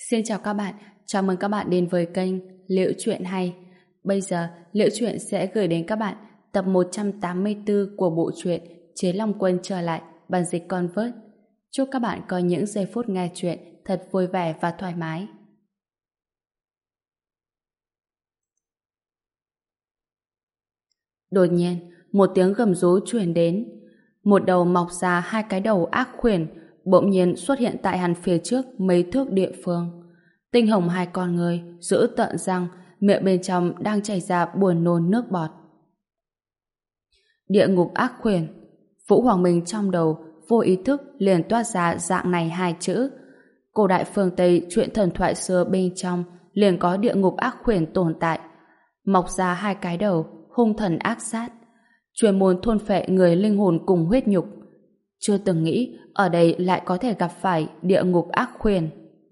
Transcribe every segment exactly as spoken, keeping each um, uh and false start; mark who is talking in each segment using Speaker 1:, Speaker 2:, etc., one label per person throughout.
Speaker 1: Xin chào các bạn, chào mừng các bạn đến với kênh Liễu Chuyện Hay. Bây giờ, Liễu Chuyện sẽ gửi đến các bạn tập một trăm tám mươi tư của bộ truyện Chế Long Quân trở lại, bản dịch Convert. Chúc các bạn có những giây phút nghe chuyện thật vui vẻ và thoải mái. Đột nhiên, một tiếng gầm rú truyền đến. Một đầu mọc ra hai cái đầu ác khuyển bỗng nhiên xuất hiện tại hắn phía trước mấy thước địa phương. Tinh hồng hai con người giữ tợn răng, miệng bên trong đang chảy ra buồn nôn nước bọt. Địa ngục ác khuyển. Vũ Hoàng Minh trong đầu vô ý thức liền toát ra dạng này hai chữ. Cổ đại phương Tây chuyện thần thoại xưa bên trong liền có địa ngục ác khuyển tồn tại, mọc ra hai cái đầu, hung thần ác sát, chuyên môn thôn phệ người linh hồn cùng huyết nhục. Chưa từng nghĩ ở đây lại có thể gặp phải địa ngục ác khuyển.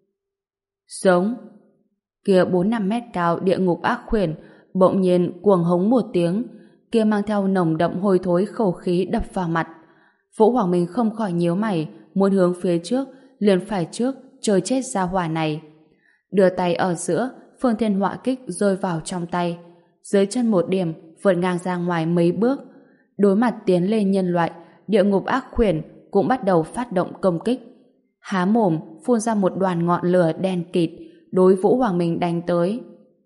Speaker 1: Giống. Kia bốn năm mét cao địa ngục ác khuyển bỗng nhiên cuồng hống một tiếng, kia mang theo nồng đậm hôi thối khẩu khí đập vào mặt. Vũ Hoàng Minh không khỏi nhíu mày, muốn hướng phía trước, liền phải trước trời chết ra hỏa này. Đưa tay ở giữa, phương thiên họa kích rơi vào trong tay, dưới chân một điểm vượt ngang ra ngoài mấy bước. Đối mặt tiến lên nhân loại, địa ngục ác khuyển cũng bắt đầu phát động công kích. Há mồm phun ra một đoàn ngọn lửa đen kịt đối Vũ Hoàng Minh đánh tới.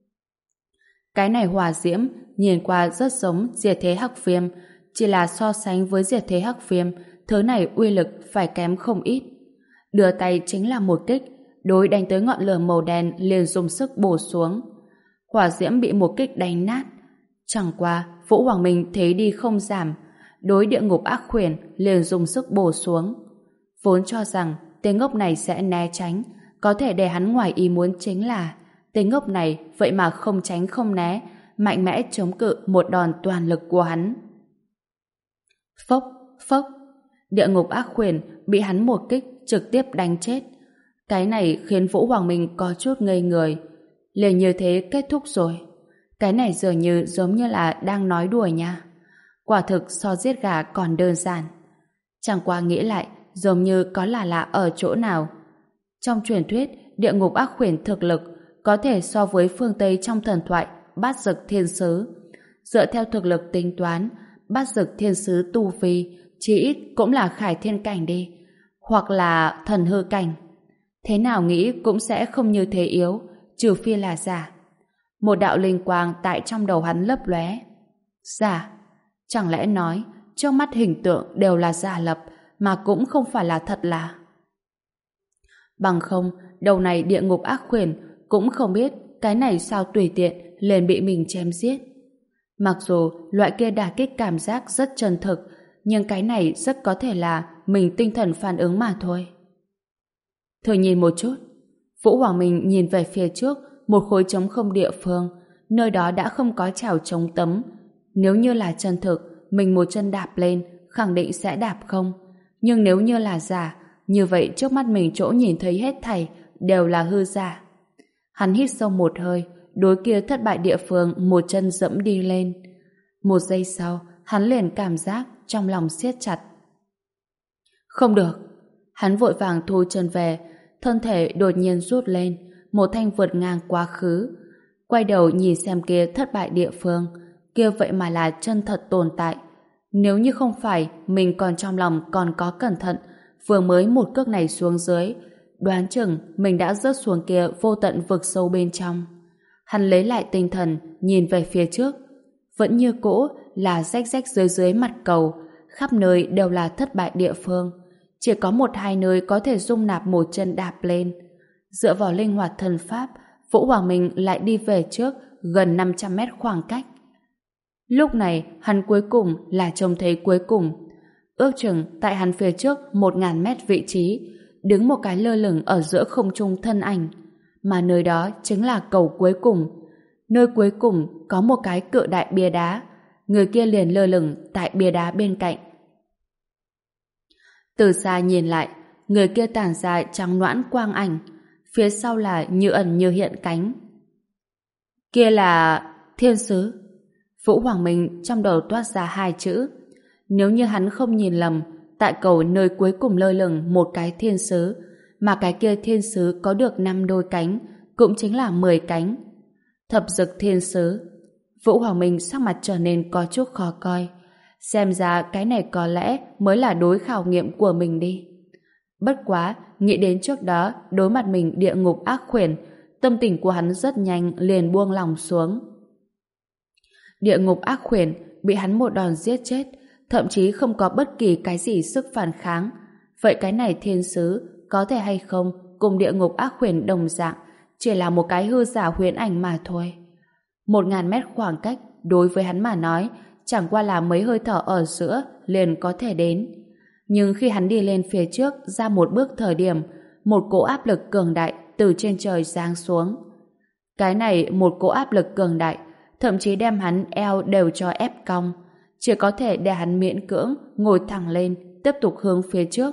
Speaker 1: Cái này hỏa diễm nhìn qua rất giống diệt thế hắc viêm, chỉ là so sánh với diệt thế hắc viêm, thứ này uy lực phải kém không ít. Đưa tay chính là một kích, đối đánh tới ngọn lửa màu đen liền dùng sức bổ xuống. Hỏa diễm bị một kích đánh nát. Chẳng qua Vũ Hoàng Minh thế đi không giảm, đối địa ngục ác khuyển liền dùng sức bổ xuống. Vốn cho rằng tên ngốc này sẽ né tránh, có thể để hắn ngoài ý muốn chính là tên ngốc này vậy mà không tránh không né, mạnh mẽ chống cự một đòn toàn lực của hắn. Phốc, phốc, địa ngục ác khuyển bị hắn một kích trực tiếp đánh chết. Cái này khiến Vũ Hoàng Minh có chút ngây người. Liền như thế kết thúc rồi. Cái này dường như giống như là đang nói đùa nha. Quả thực so giết gà còn đơn giản. Chẳng qua nghĩ lại giống như có là lạ ở chỗ nào. Trong truyền thuyết, địa ngục ác khuyển thực lực có thể so với phương Tây trong thần thoại Bát Dực Thiên Sứ. Dựa theo thực lực tính toán, Bát Dực Thiên Sứ tu vi chỉ ít cũng là khải thiên cảnh đi, hoặc là thần hư cảnh. Thế nào nghĩ cũng sẽ không như thế yếu, trừ phi là giả. Một đạo linh quang tại trong đầu hắn lấp lóe. Giả? Chẳng lẽ nói trước mắt hình tượng đều là giả lập mà cũng không phải là thật là? Bằng không, đầu này địa ngục ác khuyển cũng không biết cái này sao tùy tiện liền bị mình chém giết. Mặc dù loại kia đả kích cảm giác rất chân thực, nhưng cái này rất có thể là mình tinh thần phản ứng mà thôi. Thử nhìn một chút. Vũ Hoàng Minh nhìn về phía trước một khối trống không địa phương, nơi đó đã không có chảo chống tấm. Nếu như là chân thực, mình một chân đạp lên khẳng định sẽ đạp không. Nhưng nếu như là giả, như vậy trước mắt mình chỗ nhìn thấy hết thảy đều là hư giả. Hắn hít sâu một hơi, đối kia thất bại địa phương một chân dẫm đi lên. Một giây sau, hắn liền cảm giác trong lòng siết chặt. Không được. Hắn vội vàng thu chân về, thân thể đột nhiên rút lên, một thanh vượt ngang quá khứ. Quay đầu nhìn xem kia thất bại địa phương, kia vậy mà là chân thật tồn tại. Nếu như không phải mình còn trong lòng còn có cẩn thận, vừa mới một cước này xuống dưới, đoán chừng mình đã rớt xuống kia vô tận vực sâu bên trong. Hắn lấy lại tinh thần, nhìn về phía trước. Vẫn như cũ là rách rách dưới dưới mặt cầu, khắp nơi đều là thất bại địa phương. Chỉ có một hai nơi có thể dung nạp một chân đạp lên. Dựa vào linh hoạt thần pháp, Vũ Hoàng Minh lại đi về trước gần năm trăm mét khoảng cách. Lúc này, hắn cuối cùng là trông thấy cuối cùng. Ước chừng tại hắn phía trước một ngàn mét vị trí, đứng một cái lơ lửng ở giữa không trung thân ảnh. Mà nơi đó chính là cầu cuối cùng. Nơi cuối cùng có một cái cự đại bia đá. Người kia liền lơ lửng tại bia đá bên cạnh. Từ xa nhìn lại, người kia tản ra trắng noãn quang ảnh, phía sau là như ẩn như hiện cánh. Kia là thiên sứ. Vũ Hoàng Minh trong đầu toát ra hai chữ. Nếu như hắn không nhìn lầm, tại cầu nơi cuối cùng lơ lửng một cái thiên sứ, mà cái kia thiên sứ có được năm đôi cánh, cũng chính là mười cánh. Thập dực thiên sứ. Vũ Hoàng Minh sắc mặt trở nên có chút khó coi. Xem ra cái này có lẽ mới là đối khảo nghiệm của mình đi. Bất quá, nghĩ đến trước đó đối mặt mình địa ngục ác khuyển, tâm tình của hắn rất nhanh liền buông lòng xuống. Địa ngục ác khuyển bị hắn một đòn giết chết, thậm chí không có bất kỳ cái gì sức phản kháng. Vậy cái này thiên sứ có thể hay không cùng địa ngục ác khuyển đồng dạng, chỉ là một cái hư giả huyễn ảnh mà thôi. Một ngàn mét khoảng cách đối với hắn mà nói chẳng qua là mấy hơi thở ở giữa liền có thể đến. Nhưng khi hắn đi lên phía trước ra một bước thời điểm, một cỗ áp lực cường đại từ trên trời giáng xuống. Cái này một cỗ áp lực cường đại thậm chí đem hắn eo đều cho ép cong, chỉ có thể để hắn miễn cưỡng ngồi thẳng lên, tiếp tục hướng phía trước.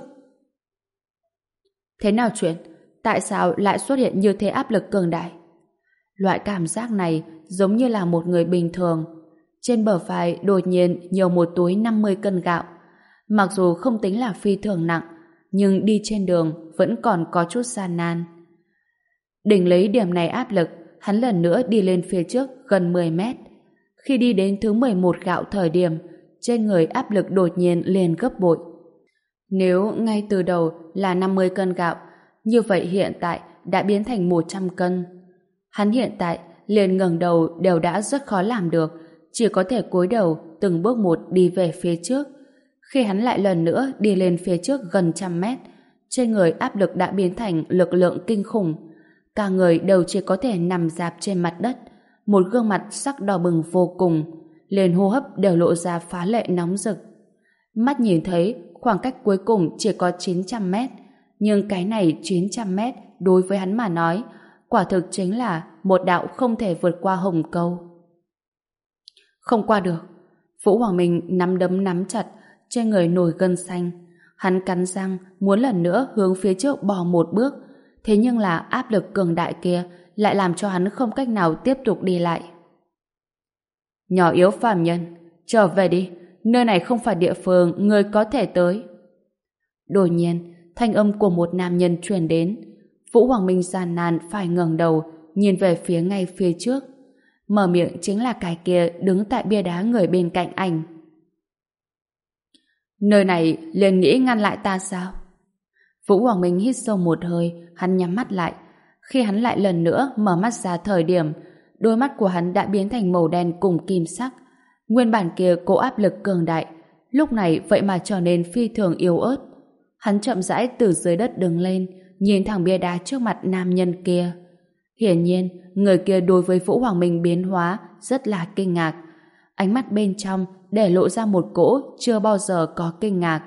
Speaker 1: Thế nào chuyện? Tại sao lại xuất hiện như thế áp lực cường đại? Loại cảm giác này giống như là một người bình thường. Trên bờ vai đột nhiên nhiều một túi năm mươi cân gạo. Mặc dù không tính là phi thường nặng, nhưng đi trên đường vẫn còn có chút gian nan. Đỉnh lấy điểm này áp lực, hắn lần nữa đi lên phía trước gần mười mét. Khi đi đến thứ mười một gạo thời điểm, trên người áp lực đột nhiên liền gấp bội. Nếu ngay từ đầu là năm mươi cân gạo, như vậy hiện tại đã biến thành một trăm cân. Hắn hiện tại liền ngẩng đầu đều đã rất khó làm được, chỉ có thể cúi đầu từng bước một đi về phía trước. Khi hắn lại lần nữa đi lên phía trước gần trăm mét, trên người áp lực đã biến thành lực lượng kinh khủng. Cả người đều chỉ có thể nằm dạp trên mặt đất, một gương mặt sắc đỏ bừng vô cùng, liền hô hấp đều lộ ra phá lệ nóng rực. Mắt nhìn thấy khoảng cách cuối cùng chỉ có chín trăm mét, nhưng cái này chín trăm mét đối với hắn mà nói, quả thực chính là một đạo không thể vượt qua hồng câu. Không qua được. Vũ Hoàng Minh nắm đấm nắm chặt, trên người nổi gân xanh. Hắn cắn răng muốn lần nữa hướng phía trước bò một bước, thế nhưng là áp lực cường đại kia lại làm cho hắn không cách nào tiếp tục đi lại. Nhỏ yếu phàm nhân, trở về đi, nơi này không phải địa phương người có thể tới. Đột nhiên, thanh âm của một nam nhân truyền đến. Vũ Hoàng Minh gian nan phải ngẩng đầu, nhìn về phía ngay phía trước. Mở miệng chính là cái kia đứng tại bia đá người bên cạnh anh. Nơi này liền nghĩ ngăn lại ta sao? Vũ Hoàng Minh hít sâu một hơi, hắn nhắm mắt lại. Khi hắn lại lần nữa mở mắt ra thời điểm, đôi mắt của hắn đã biến thành màu đen cùng kim sắc. Nguyên bản kia cố áp lực cường đại, lúc này vậy mà trở nên phi thường yếu ớt. Hắn chậm rãi từ dưới đất đứng lên, nhìn thẳng bia đá trước mặt nam nhân kia. Hiển nhiên, người kia đối với Vũ Hoàng Minh biến hóa rất là kinh ngạc. Ánh mắt bên trong để lộ ra một cỗ chưa bao giờ có kinh ngạc.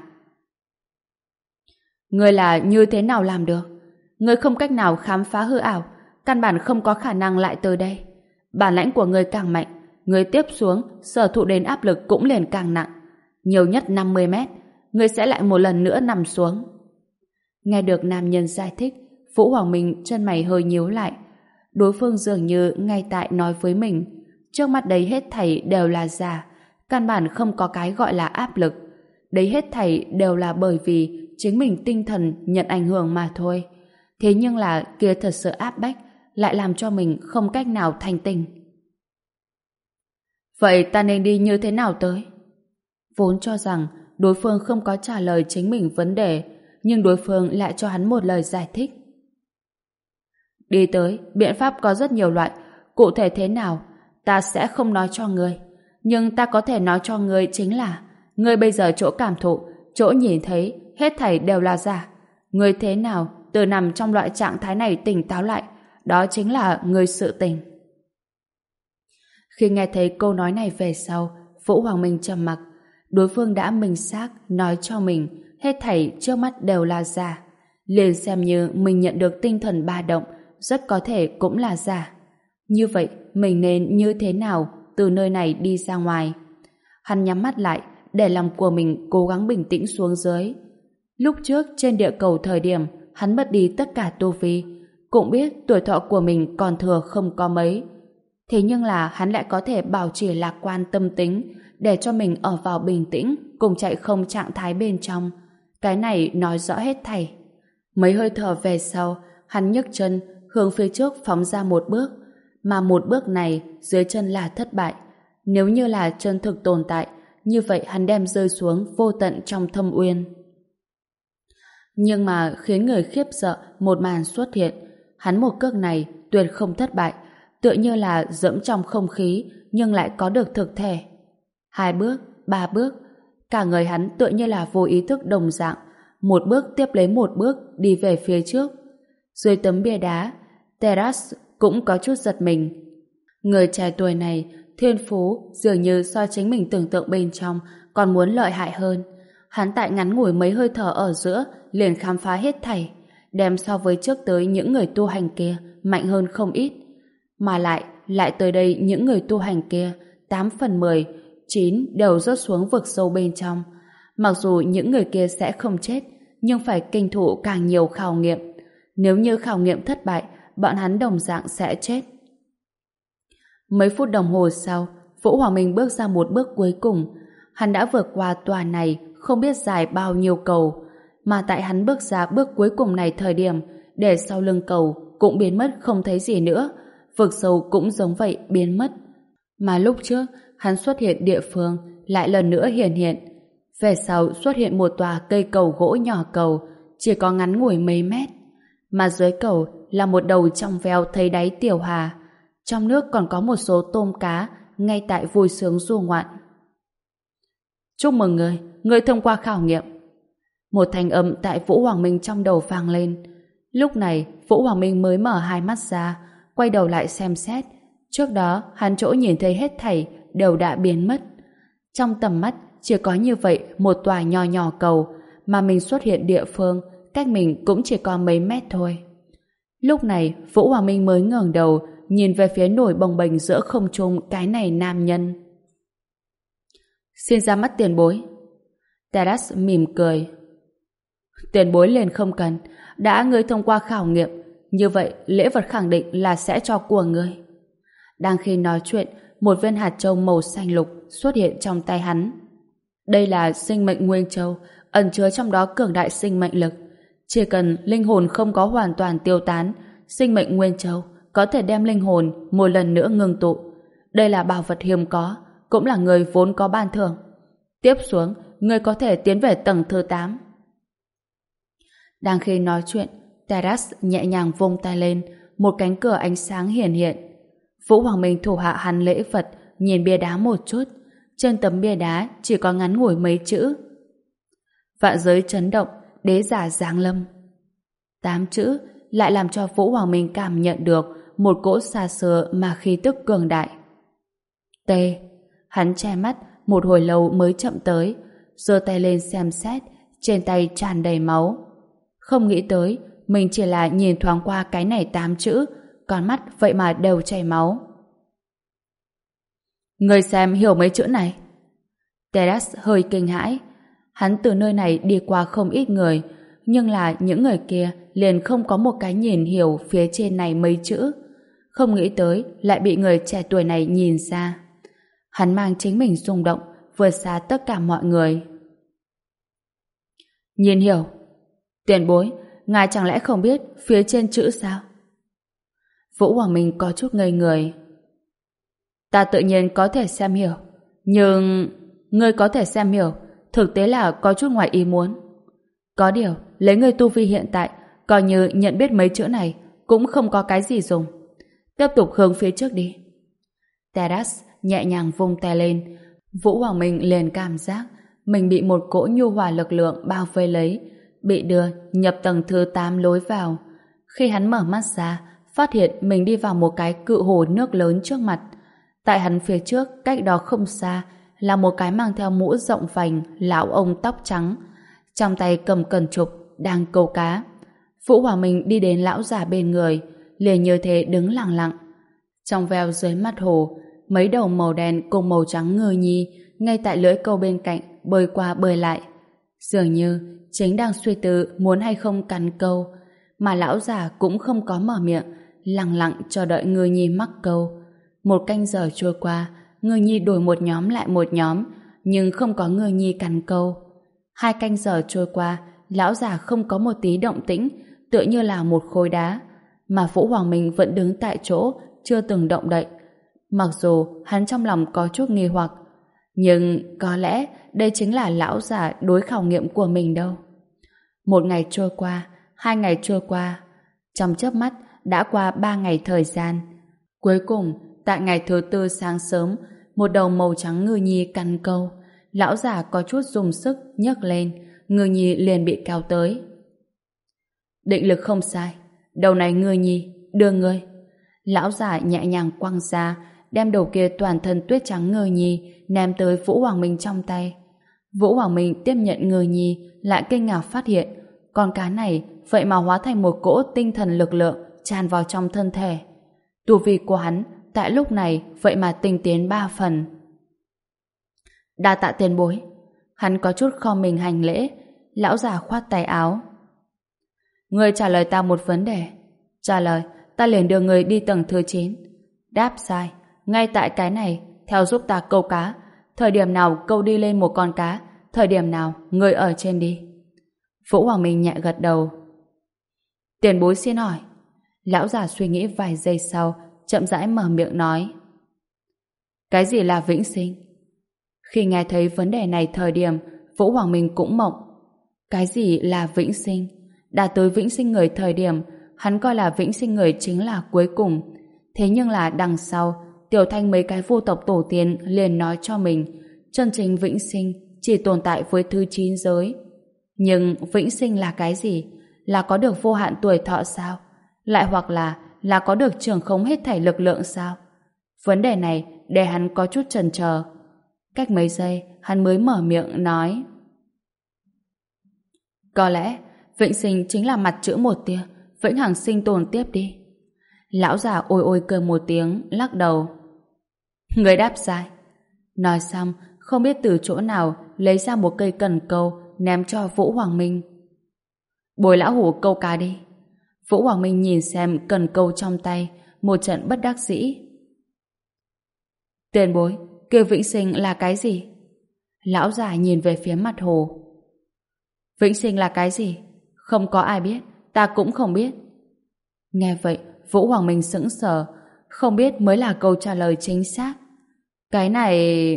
Speaker 1: Ngươi là như thế nào làm được? Ngươi không cách nào khám phá hư ảo, căn bản không có khả năng lại tới đây. Bản lãnh của ngươi càng mạnh, ngươi tiếp xuống sở thụ đến áp lực cũng liền càng nặng. Nhiều nhất năm mươi mét, ngươi sẽ lại một lần nữa nằm xuống. Nghe được nam nhân giải thích, Vũ Hoàng Minh chân mày hơi nhíu lại. Đối phương dường như ngay tại nói với mình, trước mắt đấy hết thảy đều là giả, căn bản không có cái gọi là áp lực. Đấy hết thảy đều là bởi vì chính mình tinh thần nhận ảnh hưởng mà thôi. Thế nhưng là kia thật sự áp bách, lại làm cho mình không cách nào thanh tỉnh. Vậy ta nên đi như thế nào tới? Vốn cho rằng đối phương không có trả lời chính mình vấn đề, nhưng đối phương lại cho hắn một lời giải thích. Đi tới, biện pháp có rất nhiều loại, cụ thể thế nào, ta sẽ không nói cho ngươi. Nhưng ta có thể nói cho ngươi chính là, ngươi bây giờ chỗ cảm thụ, chỗ nhìn thấy, hết thảy đều là giả. Ngươi thế nào, từ nằm trong loại trạng thái này tỉnh táo lại, đó chính là ngươi sự tỉnh. Khi nghe thấy câu nói này về sau, Vũ Hoàng Minh trầm mặc. Đối phương đã minh xác nói cho mình hết thảy trước mắt đều là giả. Liền xem như mình nhận được tinh thần ba động, rất có thể cũng là giả. Như vậy, mình nên như thế nào từ nơi này đi ra ngoài? Hắn nhắm mắt lại, để lòng của mình cố gắng bình tĩnh xuống dưới. Lúc trước trên địa cầu thời điểm, hắn mất đi tất cả tu vi, cũng biết tuổi thọ của mình còn thừa không có mấy. Thế nhưng là hắn lại có thể bảo trì lạc quan tâm tính, để cho mình ở vào bình tĩnh, cùng chạy không trạng thái bên trong. Cái này nói rõ hết thảy. Mấy hơi thở về sau, hắn nhấc chân, hướng phía trước phóng ra một bước. Mà một bước này, dưới chân là thất bại. Nếu như là chân thực tồn tại, như vậy hắn đem rơi xuống vô tận trong thâm uyên. Nhưng mà khiến người khiếp sợ một màn xuất hiện. Hắn một cước này tuyệt không thất bại, tựa như là dẫm trong không khí, nhưng lại có được thực thể. Hai bước, ba bước, cả người hắn tựa như là vô ý thức đồng dạng, một bước tiếp lấy một bước đi về phía trước. Dưới tấm bia đá, Teras cũng có chút giật mình. Người trẻ tuổi này, thiên phú dường như so chính mình tưởng tượng bên trong còn muốn lợi hại hơn. Hắn tại ngắn ngủi mấy hơi thở ở giữa liền khám phá hết thảy, đem so với trước tới những người tu hành kia mạnh hơn không ít. Mà lại, lại tới đây những người tu hành kia, tám phần mười, chín đều rớt xuống vực sâu bên trong. Mặc dù những người kia sẽ không chết, nhưng phải kinh thụ càng nhiều khảo nghiệm. Nếu như khảo nghiệm thất bại, bọn hắn đồng dạng sẽ chết. Mấy phút đồng hồ sau, Vũ Hoàng Minh bước ra một bước cuối cùng. Hắn đã vượt qua tòa này không biết dài bao nhiêu cầu, mà tại hắn bước ra bước cuối cùng này thời điểm, để sau lưng cầu cũng biến mất không thấy gì nữa, vực sâu cũng giống vậy biến mất. Mà lúc trước hắn xuất hiện địa phương lại lần nữa hiện hiện. Về sau xuất hiện một tòa cây cầu gỗ nhỏ cầu, chỉ có ngắn ngủi mấy mét, mà dưới cầu là một đầu trong veo thấy đáy tiểu hà. Trong nước còn có một số tôm cá ngay tại vui sướng du ngoạn. Chúc mừng người, người thông qua khảo nghiệm. Một thanh âm tại Vũ Hoàng Minh trong đầu vang lên. Lúc này Vũ Hoàng Minh mới mở hai mắt ra, quay đầu lại xem xét. Trước đó hắn chỗ nhìn thấy hết thảy đều đã biến mất. Trong tầm mắt chỉ có như vậy một tòa nhỏ nhỏ cầu, mà mình xuất hiện địa phương cách mình cũng chỉ có mấy mét thôi. Lúc này Vũ Hoàng Minh mới ngẩng đầu nhìn về phía nổi bồng bềnh giữa không trung cái này nam nhân. Xin ra mắt tiền bối. Teras mỉm cười. Tiền bối liền không cần, đã ngươi thông qua khảo nghiệm, như vậy lễ vật khẳng định là sẽ cho của ngươi. Đang khi nói chuyện, một viên hạt châu màu xanh lục xuất hiện trong tay hắn. Đây là sinh mệnh nguyên châu, ẩn chứa trong đó cường đại sinh mệnh lực. Chỉ cần linh hồn không có hoàn toàn tiêu tán, sinh mệnh nguyên châu có thể đem linh hồn một lần nữa ngưng tụ. Đây là bảo vật hiếm có, cũng là người vốn có ban thưởng. Tiếp xuống, người có thể tiến về tầng thứ tám. Đang khi nói chuyện, Teras nhẹ nhàng vung tay lên, một cánh cửa ánh sáng hiển hiện. Vũ Hoàng Minh thủ hạ hắn lễ vật, nhìn bia đá một chút. Trên tấm bia đá chỉ có ngắn ngủi mấy chữ: Vạn giới chấn động, đế giả giáng lâm. Tám chữ lại làm cho Vũ Hoàng Minh cảm nhận được một cỗ xa xưa mà khí tức cường đại. T. Hắn che mắt một hồi lâu mới chậm tới, giơ tay lên xem xét, trên tay tràn đầy máu. Không nghĩ tới mình chỉ là nhìn thoáng qua cái này tám chữ, con mắt vậy mà đều chảy máu. Người xem hiểu mấy chữ này? Teras hơi kinh hãi. Hắn từ nơi này đi qua không ít người, nhưng là những người kia liền không có một cái nhìn hiểu phía trên này mấy chữ. Không nghĩ tới lại bị người trẻ tuổi này nhìn ra. Hắn mang chính mình rung động vượt xa tất cả mọi người. Nhìn hiểu. Tiền bối, ngài chẳng lẽ không biết phía trên chữ sao? Vũ Hoàng Minh có chút ngây người. Ta tự nhiên có thể xem hiểu, nhưng ngươi có thể xem hiểu thực tế là có chút ngoài ý muốn. Có điều, lấy người tu vi hiện tại, coi như nhận biết mấy chữ này cũng không có cái gì dùng. Tiếp tục hướng phía trước đi. Teras nhẹ nhàng vung tay lên. Vũ Hoàng Minh liền cảm giác mình bị một cỗ nhu hòa lực lượng bao vây lấy, bị đưa nhập tầng thứ tám lối vào. Khi hắn mở mắt ra, phát hiện mình đi vào một cái cự hồ nước lớn trước mặt. Tại hắn phía trước, cách đó không xa, là một cái mang theo mũ rộng vành lão ông tóc trắng, trong tay cầm cần trục đang câu cá. Vũ Hoàng Minh đi đến lão già bên người, liền như thế đứng lặng lặng. Trong veo dưới mặt hồ, mấy đầu màu đen cùng màu trắng ngư nhi ngay tại lưỡi câu bên cạnh bơi qua bơi lại, dường như chính đang suy tư muốn hay không cắn câu, mà lão già cũng không có mở miệng, lặng lặng chờ đợi ngư nhi mắc câu. Một canh giờ trôi qua, ngư nhi đổi một nhóm lại một nhóm, nhưng không có ngư nhi cắn câu. Hai canh giờ trôi qua, lão già không có một tí động tĩnh, tựa như là một khối đá, mà Vũ Hoàng Minh vẫn đứng tại chỗ, chưa từng động đậy. Mặc dù hắn trong lòng có chút nghi hoặc, nhưng có lẽ đây chính là lão già đối khảo nghiệm của mình đâu. Một ngày trôi qua, hai ngày trôi qua, trong chớp mắt đã qua ba ngày thời gian. Cuối cùng, tại ngày thứ tư sáng sớm, một đầu màu trắng ngư nhi căn câu. Lão già có chút dùng sức nhấc lên, ngư nhi liền bị kéo tới. Định lực không sai, đầu này ngư nhi, đưa ngươi. Lão già nhẹ nhàng quăng ra, đem đầu kia toàn thân tuyết trắng ngư nhi ném tới Vũ Hoàng Minh trong tay. Vũ Hoàng Minh tiếp nhận ngư nhi, lại kinh ngạc phát hiện con cá này vậy mà hóa thành một cỗ tinh thần lực lượng tràn vào trong thân thể. Tu vi của hắn tại lúc này vậy mà tinh tiến ba phần. Đa tạ tiền bối. Hắn có chút khom mình hành lễ. Lão già khoát tay áo. Ngươi trả lời ta một vấn đề. Trả lời, ta liền đưa ngươi đi tầng thứ chín. Đáp sai, ngay tại cái này, theo giúp ta câu cá. Thời điểm nào câu đi lên một con cá, thời điểm nào ngươi ở trên đi. Vũ Hoàng Minh nhẹ gật đầu. Tiền bối xin hỏi. Lão già suy nghĩ vài giây sau, chậm rãi mở miệng nói. Cái gì là vĩnh sinh? Khi nghe thấy vấn đề này thời điểm, Vũ Hoàng Minh cũng mộng. Cái gì là vĩnh sinh? Đã tới vĩnh sinh người thời điểm, hắn coi là vĩnh sinh người chính là cuối cùng. Thế nhưng là đằng sau, Tiểu Thanh mấy cái vô tộc tổ tiên liền nói cho mình, chân chính vĩnh sinh chỉ tồn tại với thứ chín giới. Nhưng vĩnh sinh là cái gì? Là có được vô hạn tuổi thọ sao? Lại hoặc là là có được trường không hết thảy lực lượng sao? Vấn đề này để hắn có chút chần chờ. Cách mấy giây, hắn mới mở miệng nói. Có lẽ, vĩnh sinh chính là mặt chữ một tia, vĩnh hằng sinh tồn tiếp đi. Lão già ôi ôi cười một tiếng, lắc đầu. Người đáp sai. Nói xong, không biết từ chỗ nào lấy ra một cây cần câu ném cho Vũ Hoàng Minh. Bồi lão hủ câu cá đi. Vũ Hoàng Minh nhìn xem cần câu trong tay, một trận bất đắc dĩ. Tiền bối, kêu vĩnh sinh là cái gì? Lão già nhìn về phía mặt hồ. Vĩnh sinh là cái gì? Không có ai biết, ta cũng không biết. Nghe vậy, Vũ Hoàng Minh sững sờ, không biết mới là câu trả lời chính xác. Cái này...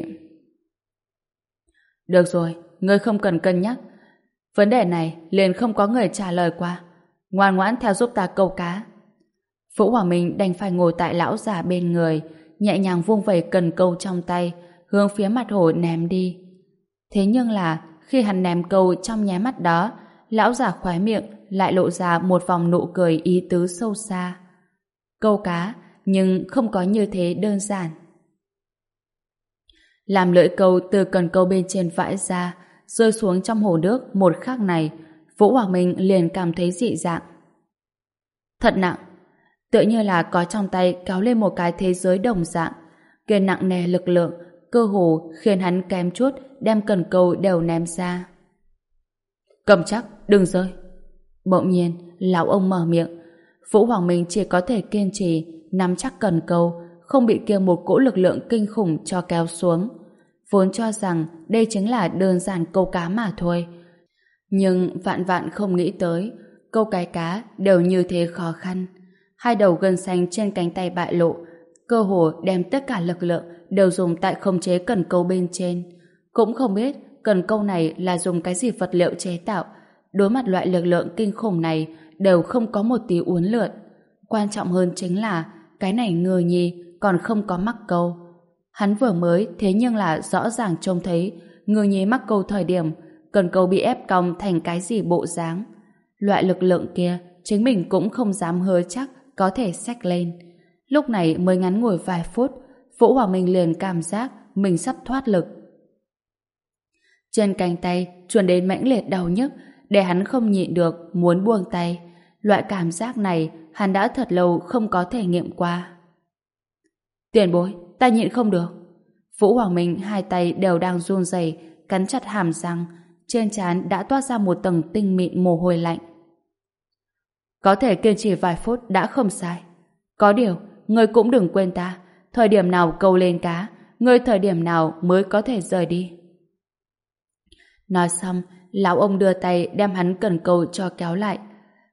Speaker 1: Được rồi, ngươi không cần cân nhắc. Vấn đề này liền không có người trả lời qua. Ngoan ngoãn theo giúp ta câu cá. Vũ Hoàng Minh đành phải ngồi tại lão già bên người, nhẹ nhàng vung vẩy cần câu trong tay, hướng phía mặt hồ ném đi. Thế nhưng là khi hắn ném câu trong nháy mắt đó, lão già khóe miệng lại lộ ra một vòng nụ cười ý tứ sâu xa. Câu cá, nhưng không có như thế đơn giản. Làm lưỡi câu từ cần câu bên trên vãi ra, rơi xuống trong hồ nước một khắc này, Vũ Hoàng Minh liền cảm thấy dị dạng. Thật nặng, tựa như là có trong tay kéo lên một cái thế giới đồng dạng, kia nặng nề lực lượng, cơ hồ khiến hắn kém chút đem cần câu đều ném ra. Cầm chắc, đừng rơi. Bỗng nhiên, lão ông mở miệng. Vũ Hoàng Minh chỉ có thể kiên trì nắm chắc cần câu, không bị kia một cỗ lực lượng kinh khủng cho kéo xuống. Vốn cho rằng đây chính là đơn giản câu cá mà thôi. Nhưng vạn vạn không nghĩ tới, câu cái cá đều như thế khó khăn. Hai đầu gân xanh trên cánh tay bại lộ, cơ hồ đem tất cả lực lượng đều dùng tại khống chế cần câu bên trên. Cũng không biết cần câu này là dùng cái gì vật liệu chế tạo. Đối mặt loại lực lượng kinh khủng này đều không có một tí uốn lượn. Quan trọng hơn chính là cái này ngừa nhi còn không có mắc câu. Hắn vừa mới thế nhưng là rõ ràng trông thấy ngừa nhi mắc câu thời điểm cần câu bị ép cong thành cái gì bộ dáng. Loại lực lượng kia chính mình cũng không dám hứa chắc có thể xách lên. Lúc này mới ngắn ngủi vài phút, Vũ Hoàng Minh liền cảm giác mình sắp thoát lực. Trên cánh tay truyền đến mãnh liệt đau nhức, để hắn không nhịn được muốn buông tay. Loại cảm giác này hắn đã thật lâu không có thể nghiệm qua. Tiền bối, ta nhịn không được. Vũ Hoàng Minh hai tay đều đang run rẩy, cắn chặt hàm răng, trên trán đã toát ra một tầng tinh mịn mồ hôi lạnh. Có thể kiên trì vài phút đã không sai. Có điều, ngươi cũng đừng quên ta, thời điểm nào câu lên cá, ngươi thời điểm nào mới có thể rời đi. Nói xong, lão ông đưa tay đem hắn cần câu cho kéo lại.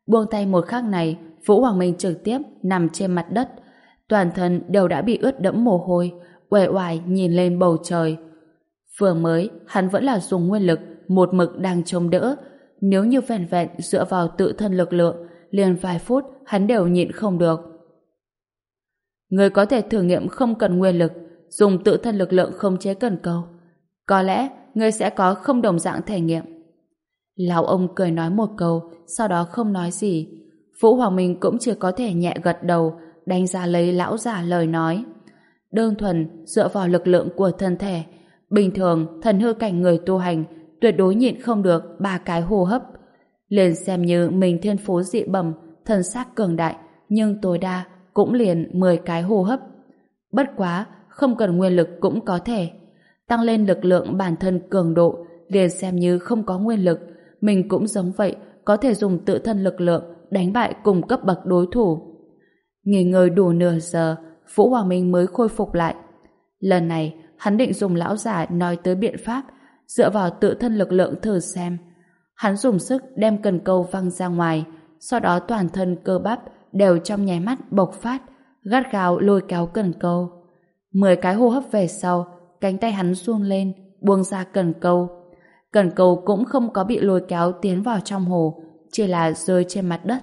Speaker 1: Buông tay một khắc này, Vũ Hoàng Minh trực tiếp nằm trên mặt đất, toàn thân đều đã bị ướt đẫm mồ hôi, uể oải nhìn lên bầu trời. Vừa mới, hắn vẫn là dùng nguyên lực một mực đang chống đỡ. Nếu như vẹn vẹn dựa vào tự thân lực lượng, liền vài phút hắn đều nhịn không được. Người có thể thử nghiệm không cần nguyên lực, dùng tự thân lực lượng khống chế cần câu. Có lẽ người sẽ có không đồng dạng thể nghiệm. Lão ông cười nói một câu, sau đó không nói gì. Vũ Hoàng Minh cũng chỉ có thể nhẹ gật đầu, đánh giá lấy lão già lời nói. Đơn thuần dựa vào lực lượng của thân thể, bình thường thần hư cảnh người tu hành tuyệt đối nhịn không được ba cái hô hấp. Liền xem như mình thiên phú dị bẩm, thân xác cường đại, nhưng tối đa cũng liền mười cái hô hấp. Bất quá, không cần nguyên lực cũng có thể. Tăng lên lực lượng bản thân cường độ, liền xem như không có nguyên lực, mình cũng giống vậy, có thể dùng tự thân lực lượng đánh bại cùng cấp bậc đối thủ. Nghỉ ngơi đủ nửa giờ, Vũ Hoàng Minh mới khôi phục lại. Lần này, hắn định dùng lão giả nói tới biện pháp, dựa vào tự thân lực lượng thử xem. Hắn dùng sức đem cần câu văng ra ngoài, sau đó toàn thân cơ bắp đều trong nháy mắt bộc phát, gắt gao lôi kéo cần câu. Mười cái hô hấp về sau, cánh tay hắn run lên, buông ra cần câu. Cần câu cũng không có bị lôi kéo tiến vào trong hồ, chỉ là rơi trên mặt đất.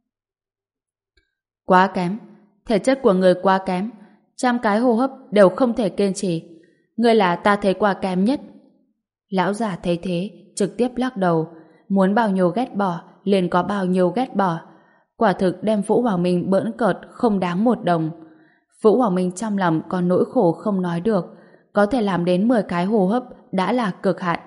Speaker 1: Quá kém, thể chất của người quá kém, trăm cái hô hấp đều không thể kiên trì. Người là ta thấy quá kém nhất. Lão già thấy thế, trực tiếp lắc đầu, muốn bao nhiêu ghét bỏ, liền có bao nhiêu ghét bỏ. Quả thực đem Vũ Hoàng Minh bỡn cợt không đáng một đồng. Vũ Hoàng Minh trong lòng còn nỗi khổ không nói được, có thể làm đến mười cái hô hấp đã là cực hạn.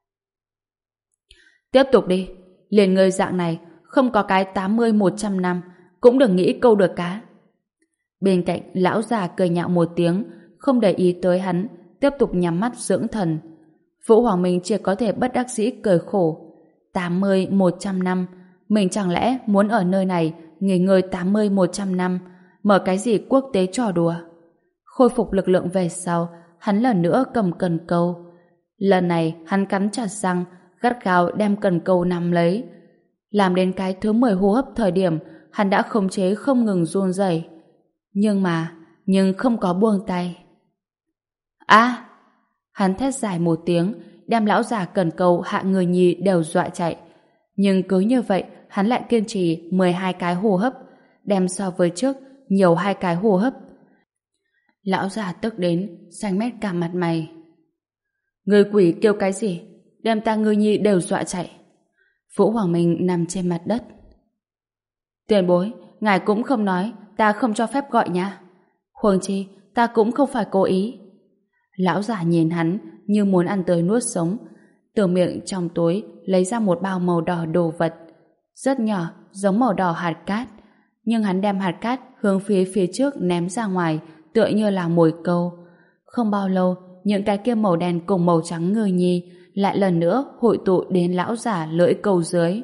Speaker 1: Tiếp tục đi, liền ngươi dạng này, không có cái tám mươi một trăm năm, cũng đừng nghĩ câu được cá. Bên cạnh, lão già cười nhạo một tiếng, không để ý tới hắn, tiếp tục nhắm mắt dưỡng thần. Vũ Hoàng Minh chỉ có thể bất đắc dĩ cười khổ. tám mươi một trăm năm, mình chẳng lẽ muốn ở nơi này nghỉ ngơi tám mươi một trăm năm, mở cái gì quốc tế trò đùa. Khôi phục lực lượng về sau, hắn lần nữa cầm cần câu. Lần này, hắn cắn chặt răng, gắt gao đem cần câu nắm lấy. Làm đến cái thứ mười hô hấp thời điểm, hắn đã khống chế không ngừng run rẩy. Nhưng mà, nhưng không có buông tay. A! Hắn thét dài một tiếng, đem lão già cần câu hạ người nhì đều dọa chạy. Nhưng cứ như vậy, hắn lại kiên trì mười hai cái hô hấp, đem so với trước nhiều hai cái hô hấp. Lão già tức đến, xanh mét cả mặt mày. Người quỷ kêu cái gì? Đem ta người nhi đều dọa chạy. Vũ Hoàng Minh nằm trên mặt đất. Tiền bối, ngài cũng không nói, ta không cho phép gọi nha. Huống chi, ta cũng không phải cố ý. Lão già nhìn hắn như muốn ăn tươi nuốt sống, từ miệng trong túi lấy ra một bao màu đỏ đồ vật, rất nhỏ, giống màu đỏ hạt cát, nhưng hắn đem hạt cát hướng phía phía trước ném ra ngoài, tựa như là mồi câu. Không bao lâu, những cái kia màu đen cùng màu trắng ngời nhi lại lần nữa hội tụ đến lão giả lưỡi câu dưới.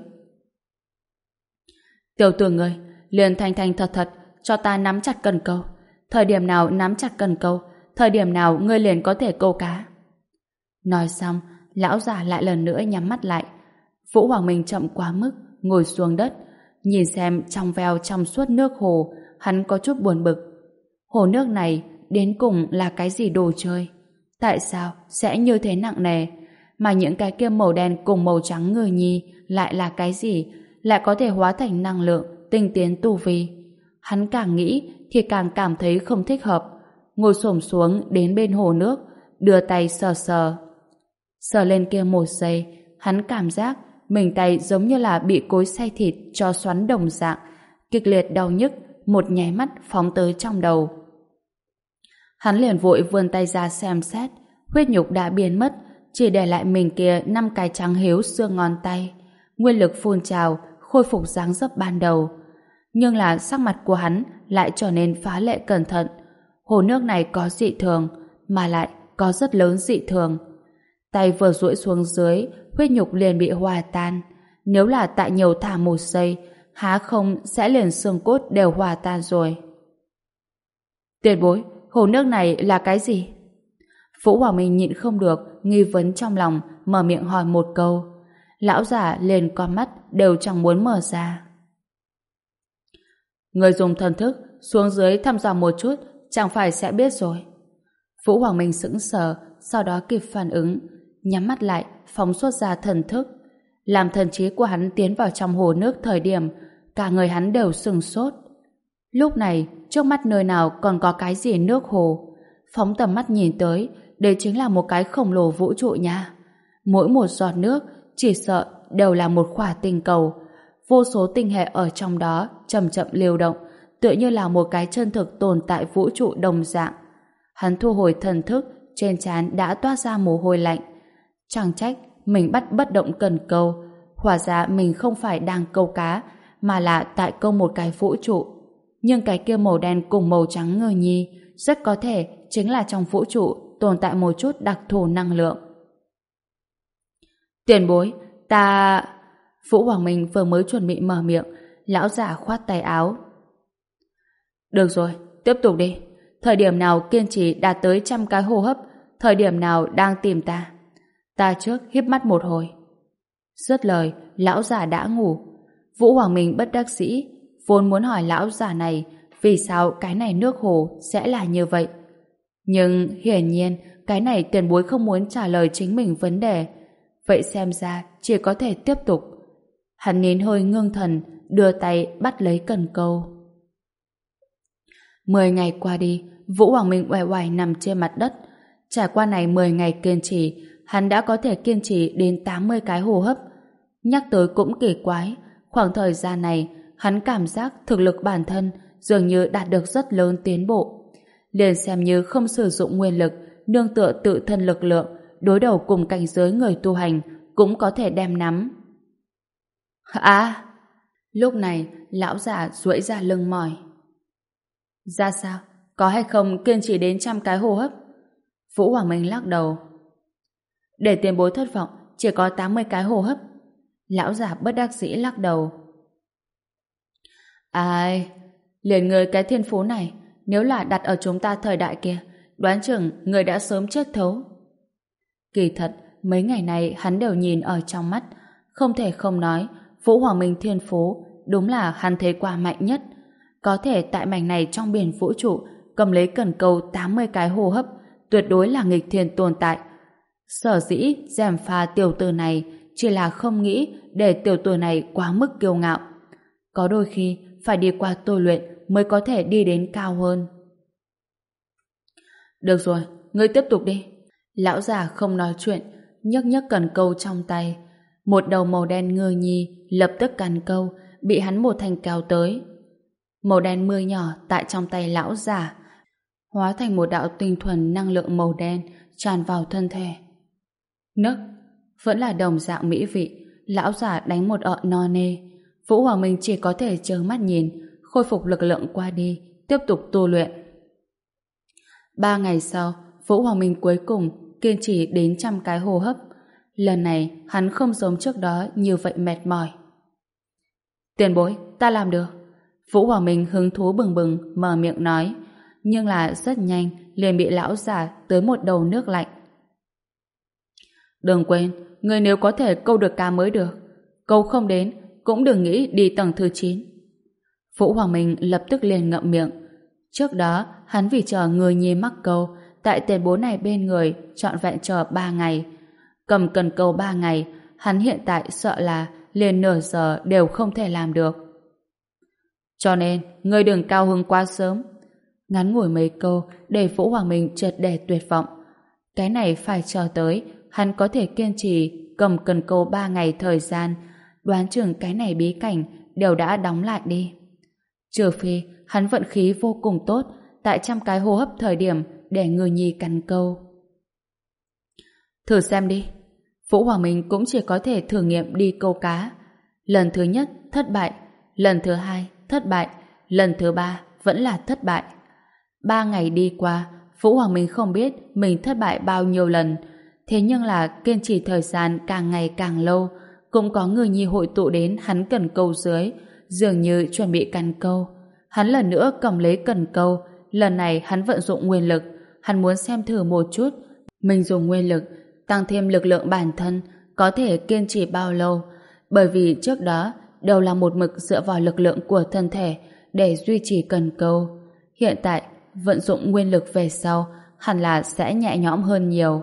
Speaker 1: Tiểu tử người, liền thành thành thật thật cho ta nắm chặt cần câu. Thời điểm nào nắm chặt cần câu, thời điểm nào ngươi liền có thể câu cá. Nói xong, lão già lại lần nữa nhắm mắt lại. Vũ Hoàng Minh chậm quá mức, ngồi xuống đất, nhìn xem trong veo trong suốt nước hồ, hắn có chút buồn bực. Hồ nước này đến cùng là cái gì đồ chơi? Tại sao sẽ như thế nặng nề? Mà những cái kia màu đen cùng màu trắng ngời nhi lại là cái gì? Lại có thể hóa thành năng lượng, tinh tiến tu vi. Hắn càng nghĩ thì càng cảm thấy không thích hợp. Ngồi xổm xuống đến bên hồ nước, đưa tay sờ sờ. Sờ lên kia một giây, hắn cảm giác mình tay giống như là bị cối xay thịt cho xoắn đồng dạng, kịch liệt đau nhức, một nháy mắt phóng tới trong đầu. Hắn liền vội vươn tay ra xem xét, huyết nhục đã biến mất, chỉ để lại mình kia năm cái trắng hiếu xương ngón tay. Nguyên lực phun trào, khôi phục dáng dấp ban đầu. Nhưng là sắc mặt của hắn lại trở nên phá lệ cẩn thận. Hồ nước này có dị thường, mà lại có rất lớn dị thường. Tay vừa duỗi xuống dưới, huyết nhục liền bị hòa tan. Nếu là tại nhiều thả một giây, há không sẽ liền xương cốt đều hòa tan rồi. Tiền bối, hồ nước này là cái gì? Vũ Hoàng Minh nhịn không được, nghi vấn trong lòng, mở miệng hỏi một câu. Lão giả liền con mắt đều chẳng muốn mở ra. Người dùng thần thức xuống dưới thăm dò một chút, chẳng phải sẽ biết rồi. Vũ Hoàng Minh sững sờ, sau đó kịp phản ứng, nhắm mắt lại, phóng xuất ra thần thức. Làm thần trí của hắn tiến vào trong hồ nước thời điểm, cả người hắn đều sừng sốt. Lúc này, trước mắt nơi nào còn có cái gì nước hồ. Phóng tầm mắt nhìn tới, đây chính là một cái khổng lồ vũ trụ nha. Mỗi một giọt nước, chỉ sợ đều là một khỏa tinh cầu. Vô số tinh hệ ở trong đó chậm chậm lưu động, tựa như là một cái chân thực tồn tại vũ trụ đồng dạng. Hắn thu hồi thần thức, trên trán đã toát ra mồ hôi lạnh. Chẳng trách mình bắt bất động cần câu, hóa ra mình không phải đang câu cá, mà là tại câu một cái vũ trụ. Nhưng cái kia màu đen cùng màu trắng ngời nhi rất có thể chính là trong vũ trụ tồn tại một chút đặc thù năng lượng. Tiền bối, ta... Vũ Hoàng Minh vừa mới chuẩn bị mở miệng, lão giả khoát tay áo. Được rồi, tiếp tục đi. Thời điểm nào kiên trì đạt tới trăm cái hô hấp, thời điểm nào đang tìm ta. Ta trước híp mắt một hồi. Dứt lời, lão giả đã ngủ. Vũ Hoàng Minh bất đắc dĩ, vốn muốn hỏi lão giả này vì sao cái này nước hồ sẽ là như vậy. Nhưng hiển nhiên cái này tiền bối không muốn trả lời chính mình vấn đề. Vậy xem ra chỉ có thể tiếp tục. Hắn nín hơi ngưng thần, đưa tay bắt lấy cần câu. Mười ngày qua đi, Vũ Hoàng Minh uể oải nằm trên mặt đất. Trải qua này mười ngày kiên trì, hắn đã có thể kiên trì đến tám mươi cái hô hấp. Nhắc tới cũng kỳ quái, khoảng thời gian này, hắn cảm giác thực lực bản thân dường như đạt được rất lớn tiến bộ. Liền xem như không sử dụng nguyên lực, nương tựa tự thân lực lượng, đối đầu cùng cảnh giới người tu hành, cũng có thể đem nắm. À! Lúc này, lão giả duỗi ra lưng mỏi. Ra sao? Có hay không kiên trì đến trăm cái hô hấp? Vũ Hoàng Minh lắc đầu. Để tiền bối thất vọng, chỉ có tám mươi cái hô hấp. Lão giả bất đắc dĩ lắc đầu. Ai... liền người cái thiên phú này, nếu là đặt ở chúng ta thời đại kia, đoán chừng người đã sớm chết thấu. Kỳ thật, mấy ngày này hắn đều nhìn ở trong mắt, không thể không nói, Vũ Hoàng Minh thiên phú đúng là hắn thấy qua mạnh nhất. Có thể tại mảnh này trong biển vũ trụ cầm lấy cần câu tám mươi cái hô hấp, tuyệt đối là nghịch thiên tồn tại. Sở dĩ gièm pha tiểu tử này chỉ là không nghĩ để tiểu tử này quá mức kiêu ngạo. Có đôi khi phải đi qua tôi luyện mới có thể đi đến cao hơn. Được rồi, ngươi tiếp tục đi. Lão già không nói chuyện, nhấc nhấc cần câu trong tay. Một đầu màu đen ngơ nhi lập tức cắn câu, bị hắn một thanh kéo tới. Màu đen mưa nhỏ tại trong tay lão già, hóa thành một đạo tinh thuần năng lượng màu đen tràn vào thân thể. Nấc, vẫn là đồng dạng mỹ vị, lão già đánh một ợ no nê. Vũ Hoàng Minh chỉ có thể trơ mắt nhìn, khôi phục lực lượng qua đi, tiếp tục tu luyện. Ba ngày sau, Vũ Hoàng Minh cuối cùng kiên trì đến trăm cái hô hấp. Lần này, hắn không giống trước đó như vậy mệt mỏi. Tiền bối, ta làm được. Vũ Hoàng Minh hứng thú bừng bừng, mở miệng nói, nhưng là rất nhanh liền bị lão già tới một đầu nước lạnh. Đừng quên, người nếu có thể câu được cá mới được. Câu không đến, cũng đừng nghĩ đi tầng thứ chín. Vũ Hoàng Minh lập tức liền ngậm miệng. Trước đó, hắn vì chờ người nhi mắc câu, tại tiền bối này bên người, trọn vẹn chờ ba ngày. Cầm cần câu ba ngày, hắn hiện tại sợ là liền nửa giờ đều không thể làm được. Cho nên, ngươi đừng cao hứng quá sớm. Ngắn ngủi mấy câu để Vũ Hoàng Minh chợt để tuyệt vọng. Cái này phải chờ tới, hắn có thể kiên trì cầm cần câu ba ngày thời gian, đoán chừng cái này bí cảnh đều đã đóng lại đi. Trừ phi, hắn vận khí vô cùng tốt, tại trăm cái hô hấp thời điểm để người nhi cắn câu. Thử xem đi. Vũ Hoàng Minh cũng chỉ có thể thử nghiệm đi câu cá. Lần thứ nhất thất bại, lần thứ hai thất bại, lần thứ ba vẫn là thất bại. Ba ngày đi qua, Vũ Hoàng Minh không biết mình thất bại bao nhiêu lần, thế nhưng là kiên trì thời gian càng ngày càng lâu, cũng có người nhi hội tụ đến hắn cần câu dưới, dường như chuẩn bị cắn câu. Hắn lần nữa cầm lấy cần câu, lần này hắn vận dụng nguyên lực, hắn muốn xem thử một chút, mình dùng nguyên lực tăng thêm lực lượng bản thân có thể kiên trì bao lâu, bởi vì trước đó đều là một mực dựa vào lực lượng của thân thể, để duy trì cần câu. Hiện tại, vận dụng nguyên lực về sau hẳn là sẽ nhẹ nhõm hơn nhiều.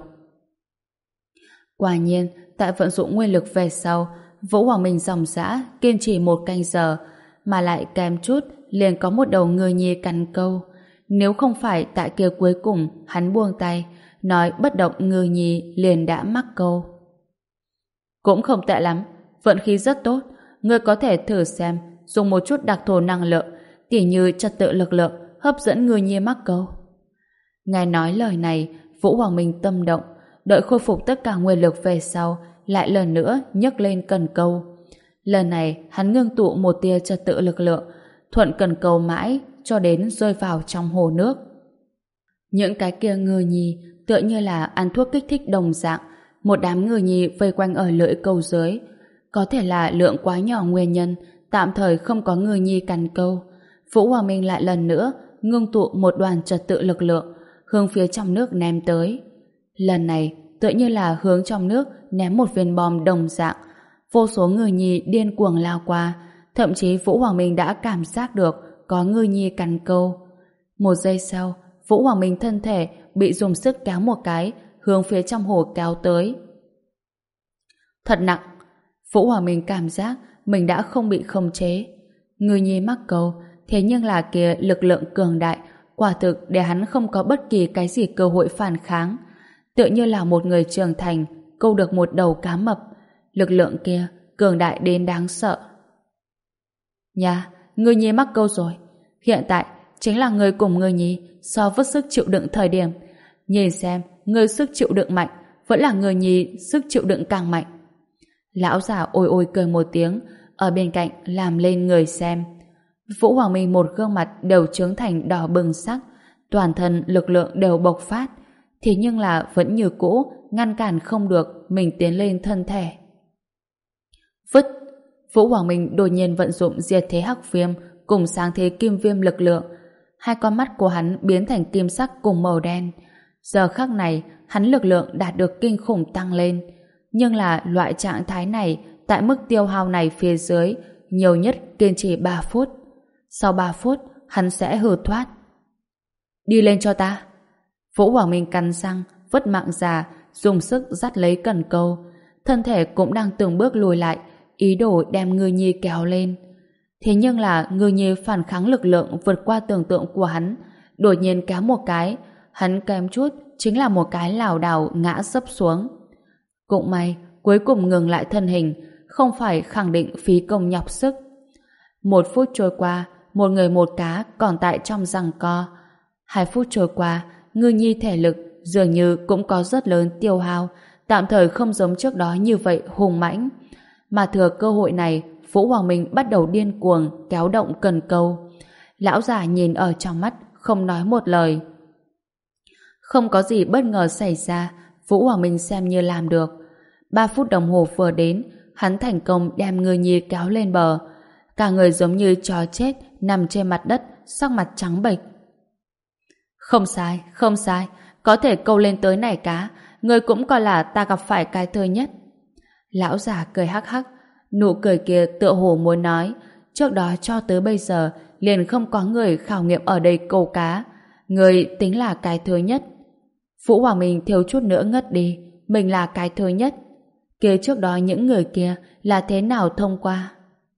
Speaker 1: Quả nhiên, tại vận dụng nguyên lực về sau, Vũ Hoàng Minh dòng dã kiên trì một canh giờ, mà lại kém chút liền có một đầu ngư nhi cắn câu. Nếu không phải tại kia cuối cùng hắn buông tay, nói bất động ngư nhi liền đã mắc câu. Cũng không tệ lắm, vận khí rất tốt, ngươi có thể thử xem dùng một chút đặc thù năng lượng, tỉ như trật tự lực lượng hấp dẫn ngư nhi mắc câu. Nghe nói lời này, Vũ Hoàng Minh tâm động, đợi khôi phục tất cả nguyên lực về sau, lại lần nữa nhấc lên cần câu. Lần này hắn ngưng tụ một tia trật tự lực lượng, thuận cần câu mãi cho đến rơi vào trong hồ nước. Những cái kia ngư nhi tựa như là ăn thuốc kích thích đồng dạng, một đám ngư nhi vây quanh ở lưỡi câu dưới. Có thể là lượng quá nhỏ nguyên nhân, tạm thời không có ngư nhi cắn câu. Vũ Hoàng Minh lại lần nữa ngưng tụ một đoàn trật tự lực lượng, hướng phía trong nước ném tới. Lần này tựa như là hướng trong nước ném một viên bom đồng dạng. Vô số ngư nhi điên cuồng lao qua, thậm chí Vũ Hoàng Minh đã cảm giác được có ngư nhi cắn câu. Một giây sau, Vũ Hoàng Minh thân thể bị dùng sức kéo một cái, hướng phía trong hồ kéo tới. Thật nặng. Vũ Hoàng Minh cảm giác mình đã không bị khống chế. Ngư nhi mắc câu, thế nhưng là kia lực lượng cường đại, quả thực để hắn không có bất kỳ cái gì cơ hội phản kháng. Tựa như là một người trưởng thành câu được một đầu cá mập, lực lượng kia cường đại đến đáng sợ. Nha, ngư nhi mắc câu rồi. Hiện tại chính là người cùng ngư nhi so với sức chịu đựng thời điểm. Nhìn xem, người sức chịu đựng mạnh vẫn là ngư nhi sức chịu đựng càng mạnh. Lão già ôi ôi cười một tiếng, ở bên cạnh làm lên người xem. Vũ Hoàng Minh một gương mặt đều trướng thành đỏ bừng sắc, toàn thân lực lượng đều bộc phát, thế nhưng là vẫn như cũ ngăn cản không được mình tiến lên thân thể. Vứt! Vũ Hoàng Minh đột nhiên vận dụng diệt thế hắc viêm cùng sáng thế kim viêm lực lượng. Hai con mắt của hắn biến thành kim sắc cùng màu đen. Giờ khắc này, hắn lực lượng đạt được kinh khủng tăng lên. Nhưng là loại trạng thái này, tại mức tiêu hao này phía dưới, nhiều nhất kiên trì ba phút. Sau ba phút, hắn sẽ hư thoát. Đi lên cho ta! Vũ Hoàng Minh cắn răng, vứt mạng già, dùng sức dắt lấy cần câu. Thân thể cũng đang từng bước lùi lại, ý đồ đem ngư nhi kéo lên. Thế nhưng là ngư nhi phản kháng lực lượng vượt qua tưởng tượng của hắn, đột nhiên kéo một cái, hắn kém chút chính là một cái lảo đảo ngã sấp xuống. Cũng may, cuối cùng ngừng lại thân hình, không phải khẳng định phí công nhọc sức. Một phút trôi qua, một người một cá còn tại trong giằng co. Hai phút trôi qua, ngư nhi thể lực dường như cũng có rất lớn tiêu hao, tạm thời không giống trước đó như vậy hùng mãnh. Mà thừa cơ hội này, Vũ Hoàng Minh bắt đầu điên cuồng kéo động cần câu. Lão già nhìn ở trong mắt, không nói một lời. Không có gì bất ngờ xảy ra, Vũ Hoàng Minh xem như làm được. Ba phút đồng hồ vừa đến, hắn thành công đem ngư nhi kéo lên bờ. Cả người giống như chó chết nằm trên mặt đất, sắc mặt trắng bệch. Không sai, không sai, có thể câu lên tới này cá, người cũng coi là ta gặp phải cái thứ nhất. Lão già cười hắc hắc, nụ cười kia tựa hồ muốn nói, trước đó cho tới bây giờ liền không có người khảo nghiệm ở đây câu cá, người tính là cái thứ nhất. Vũ Hoàng Minh thiếu chút nữa ngất đi, mình là cái thứ nhất. Kia trước đó những người kia là thế nào thông qua?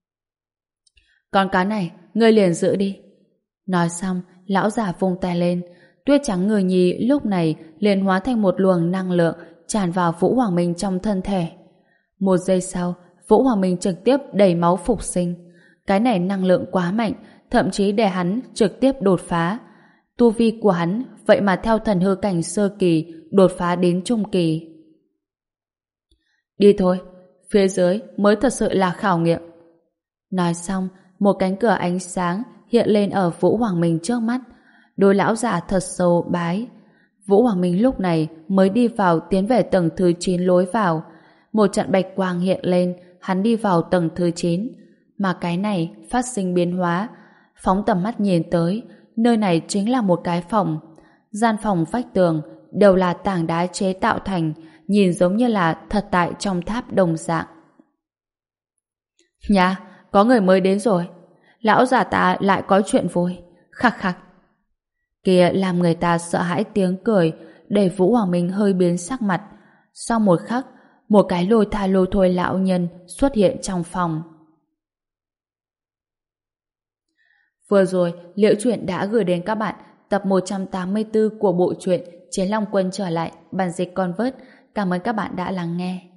Speaker 1: Con cá này, ngươi liền giữ đi. Nói xong, lão già vung tay lên, tuyết trắng ngư nhi lúc này liền hóa thành một luồng năng lượng tràn vào Vũ Hoàng Minh trong thân thể. Một giây sau, Vũ Hoàng Minh trực tiếp đẩy máu phục sinh. Cái này năng lượng quá mạnh, thậm chí để hắn trực tiếp đột phá. Tu vi của hắn vậy mà theo thần hư cảnh sơ kỳ đột phá đến trung kỳ. Đi thôi, phía dưới mới thật sự là khảo nghiệm. Nói xong, một cánh cửa ánh sáng hiện lên ở Vũ Hoàng Minh trước mắt. Đôi lão già thật sâu bái. Vũ Hoàng Minh lúc này mới đi vào tiến về tầng thứ chín lối vào. Một trận bạch quang hiện lên, hắn đi vào tầng thứ chín. Mà cái này phát sinh biến hóa. Phóng tầm mắt nhìn tới, nơi này chính là một cái phòng. Gian phòng vách tường đều là tảng đá chế tạo thành, nhìn giống như là thật tại trong tháp đồng dạng. Nhà, có người mới đến rồi. lão già ta lại có chuyện vui. Khắc khắc. Kia làm người ta sợ hãi tiếng cười, để Vũ Hoàng Minh hơi biến sắc mặt. Sau một khắc, một cái lôi tha lôi thôi lão nhân xuất hiện trong phòng. Vừa rồi, Liễu Chuyện đã gửi đến các bạn tập một trăm tám mươi tư của bộ truyện Chiến Long Quân trở lại, bản dịch Convert. Cảm ơn các bạn đã lắng nghe.